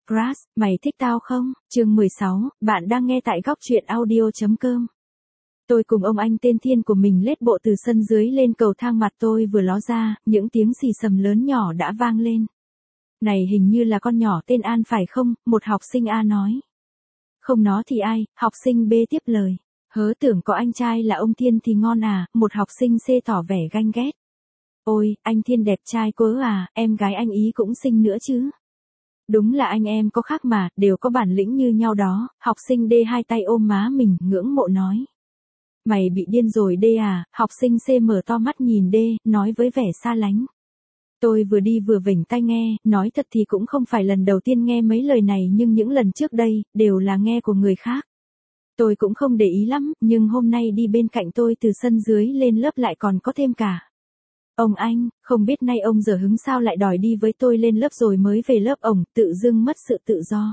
Crush, mày thích tao không? Chương 16, bạn đang nghe tại góc truyện audio.com. Tôi cùng ông anh tên Thiên của mình lết bộ từ sân dưới lên cầu thang, mặt tôi vừa ló ra, những tiếng xì xầm lớn nhỏ đã vang lên. Này hình như là con nhỏ tên An phải không? Một học sinh A nói. Không nó thì ai? Học sinh B tiếp lời. Hớ tưởng có anh trai là ông Thiên thì ngon à, một học sinh C tỏ vẻ ganh ghét. Ôi, anh Thiên đẹp trai quá à, em gái anh ý cũng xinh nữa chứ. Đúng là anh em có khác mà, đều có bản lĩnh như nhau đó, học sinh D hai tay ôm má mình, ngưỡng mộ nói. Mày bị điên rồi D à, học sinh C mở to mắt nhìn D, nói với vẻ xa lánh. Tôi vừa đi vừa vểnh tai nghe, nói thật thì cũng không phải lần đầu tiên nghe mấy lời này, nhưng những lần trước đây, đều là nghe của người khác. Tôi cũng không để ý lắm, nhưng hôm nay đi bên cạnh tôi từ sân dưới lên lớp lại còn có thêm cả. Ông anh, không biết nay ông giờ hứng sao lại đòi đi với tôi lên lớp rồi mới về lớp, ổng tự dưng mất sự tự do.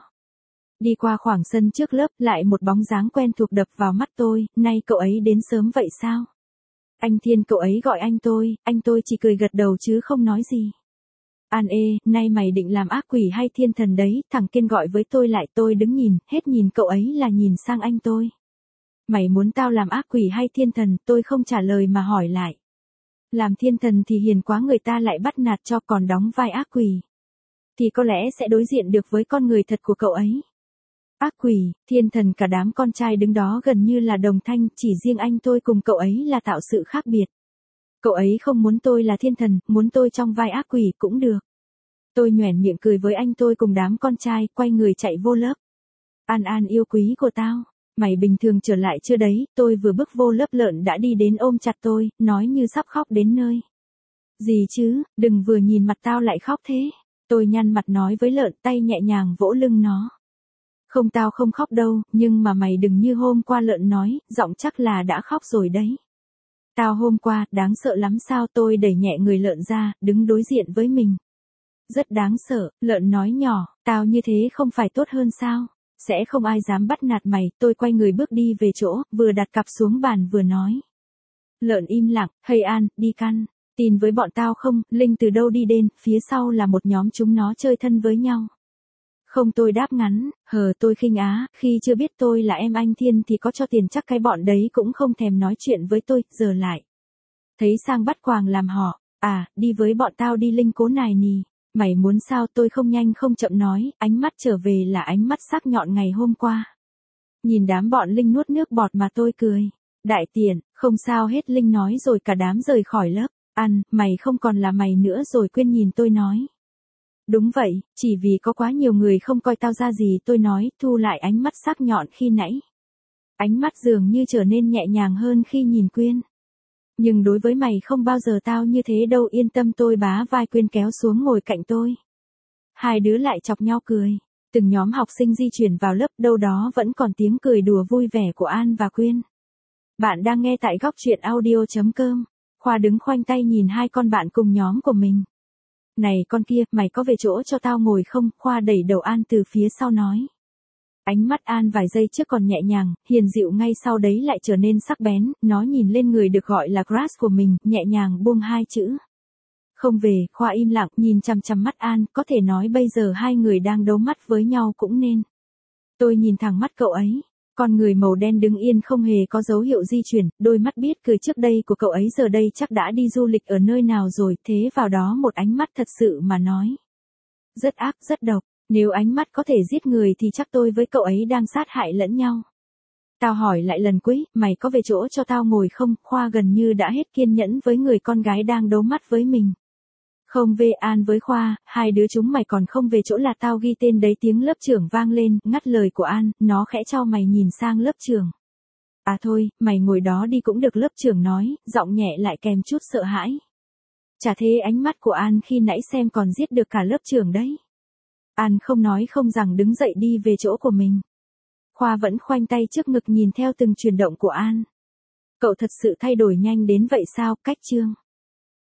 Đi qua khoảng sân trước lớp, lại một bóng dáng quen thuộc đập vào mắt tôi, nay cậu ấy đến sớm vậy sao? Anh Thiên, cậu ấy gọi anh tôi chỉ cười gật đầu chứ không nói gì. An ê, nay mày định làm ác quỷ hay thiên thần đấy? Thằng Kiên gọi với tôi lại, tôi đứng nhìn, hết nhìn cậu ấy là nhìn sang anh tôi. Mày muốn tao làm ác quỷ hay thiên thần? Tôi không trả lời mà hỏi lại. Làm thiên thần thì hiền quá, người ta lại bắt nạt cho, còn đóng vai ác quỷ thì có lẽ sẽ đối diện được với con người thật của cậu ấy. Ác quỷ, thiên thần, cả đám con trai đứng đó gần như là đồng thanh, chỉ riêng anh tôi cùng cậu ấy là tạo sự khác biệt. Cậu ấy không muốn tôi là thiên thần, muốn tôi trong vai ác quỷ cũng được. Tôi nhoẻn miệng cười với anh tôi cùng đám con trai, quay người chạy vô lớp. An An yêu quý của tao, mày bình thường trở lại chưa đấy? Tôi vừa bước vô lớp, Lợn đã đi đến ôm chặt tôi, nói như sắp khóc đến nơi. Gì chứ, đừng vừa nhìn mặt tao lại khóc thế. Tôi nhăn mặt nói với Lợn, tay nhẹ nhàng vỗ lưng nó. Không, tao không khóc đâu, nhưng mà mày đừng như hôm qua, Lợn nói, giọng chắc là đã khóc rồi đấy. Tao hôm qua, đáng sợ lắm sao? Tôi đẩy nhẹ người Lợn ra, đứng đối diện với mình. Rất đáng sợ, Lợn nói nhỏ, tao như thế không phải tốt hơn sao? Sẽ không ai dám bắt nạt mày. Tôi quay người bước đi về chỗ, vừa đặt cặp xuống bàn vừa nói. Lợn im lặng, hey An, đi căn tin với bọn tao không? Linh từ đâu đi đến, phía sau là một nhóm chúng nó chơi thân với nhau. Không, tôi đáp ngắn, tôi khinh á, khi chưa biết tôi là em anh Thiên thì có cho tiền chắc cái bọn đấy cũng không thèm nói chuyện với tôi, giờ lại. Thấy sang bắt quàng làm họ, à, đi với bọn tao đi Linh cố nài nì. Mày muốn sao? Tôi không nhanh không chậm nói, ánh mắt trở về là ánh mắt sắc nhọn ngày hôm qua. Nhìn đám bọn Linh nuốt nước bọt mà tôi cười. Đại tiện, không sao hết, Linh nói rồi cả đám rời khỏi lớp. An, mày không còn là mày nữa rồi. Quyên nhìn tôi nói. Đúng vậy, chỉ vì có quá nhiều người không coi tao ra gì, tôi nói, thu lại ánh mắt sắc nhọn khi nãy. Ánh mắt dường như trở nên nhẹ nhàng hơn khi nhìn Quyên. Nhưng đối với mày không bao giờ tao như thế đâu, yên tâm. Tôi bá vai Quyên kéo xuống ngồi cạnh tôi. Hai đứa lại chọc nhau cười. Từng nhóm học sinh di chuyển vào lớp, đâu đó vẫn còn tiếng cười đùa vui vẻ của An và Quyên. Bạn đang nghe tại góc truyện audio.com. Khoa đứng khoanh tay nhìn hai con bạn cùng nhóm của mình. Này con kia, mày có về chỗ cho tao ngồi không? Khoa đẩy đầu An từ phía sau nói. Ánh mắt An vài giây trước còn nhẹ nhàng, hiền dịu, ngay sau đấy lại trở nên sắc bén, nó nhìn lên người được gọi là crush của mình, nhẹ nhàng buông hai chữ. Không về. Khoa im lặng, nhìn chằm chằm mắt An, có thể nói bây giờ hai người đang đấu mắt với nhau cũng nên. Tôi nhìn thẳng mắt cậu ấy. Con người màu đen đứng yên không hề có dấu hiệu di chuyển, đôi mắt biết cười trước đây của cậu ấy giờ đây chắc đã đi du lịch ở nơi nào rồi, thế vào đó một ánh mắt thật sự mà nói. Rất ác, rất độc, nếu ánh mắt có thể giết người thì chắc tôi với cậu ấy đang sát hại lẫn nhau. Tao hỏi lại lần cuối, mày có về chỗ cho tao ngồi không? Khoa gần như đã hết kiên nhẫn với người con gái đang đấu mắt với mình. Không về. An với Khoa, hai đứa chúng mày còn không về chỗ là tao ghi tên đấy. Tiếng lớp trưởng vang lên, ngắt lời của An, nó khẽ chau mày nhìn sang lớp trưởng. À thôi, mày ngồi đó đi cũng được, lớp trưởng nói, giọng nhẹ lại kèm chút sợ hãi. Chả thế ánh mắt của An khi nãy xem còn giết được cả lớp trưởng đấy. An không nói không rằng đứng dậy đi về chỗ của mình. Khoa vẫn khoanh tay trước ngực nhìn theo từng chuyển động của An. Cậu thật sự thay đổi nhanh đến vậy sao? Cách chương